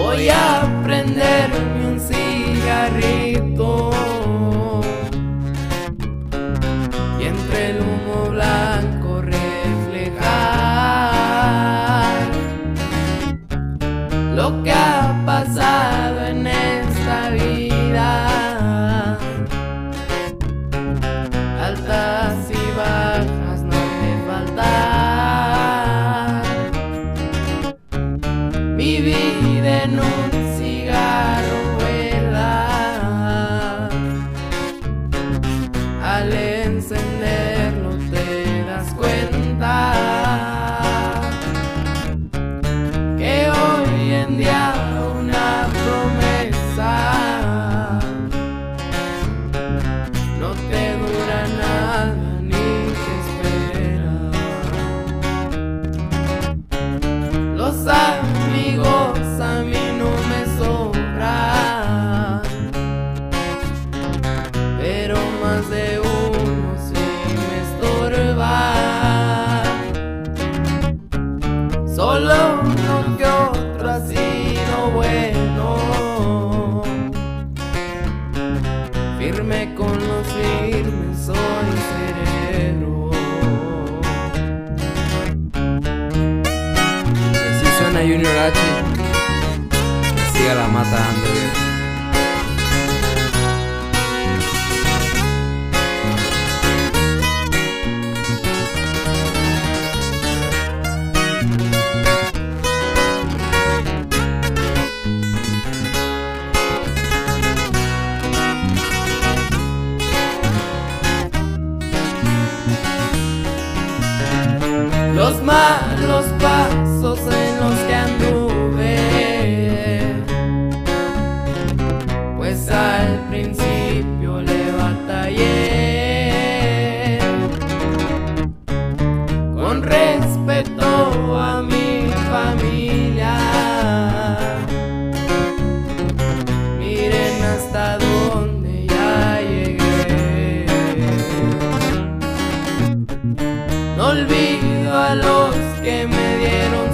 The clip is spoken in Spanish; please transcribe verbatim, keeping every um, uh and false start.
Voy a prenderme un cigarrito y entre el humo blanco reflejar lo que ha pasado en esta vida. Altas y bajas no han de faltar. Mi vida en un cigarro vuela. Al encenderlo te das cuenta que hoy en día una promesa no te dura nada ni te espera. Los amigos a mí no me sobran, pero más de uno sí me estorba. Solo uno que otro ha sido bueno, firme con los firmes soy sereno. Y así suena Junior H. Que siga la matando, viejo. Los malos pasos en los que anduve, pues al principio le batallé con respeto a mi familia. Miren hasta dónde ya llegué. No olvido a los que me dieron